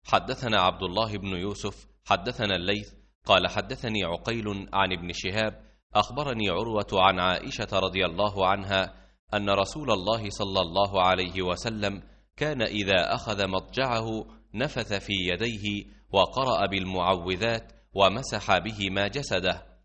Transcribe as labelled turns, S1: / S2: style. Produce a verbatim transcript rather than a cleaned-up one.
S1: حدثنا عبد الله بن يوسف حدثنا الليث قال حدثني عقيل عن ابن شهاب أخبرني عروة عن عائشة رضي الله عنها أن رسول الله صلى الله عليه وسلم كان إذا أخذ مضجعه نفث في يديه وقرأ بالمعوذات ومسح بهما جسده.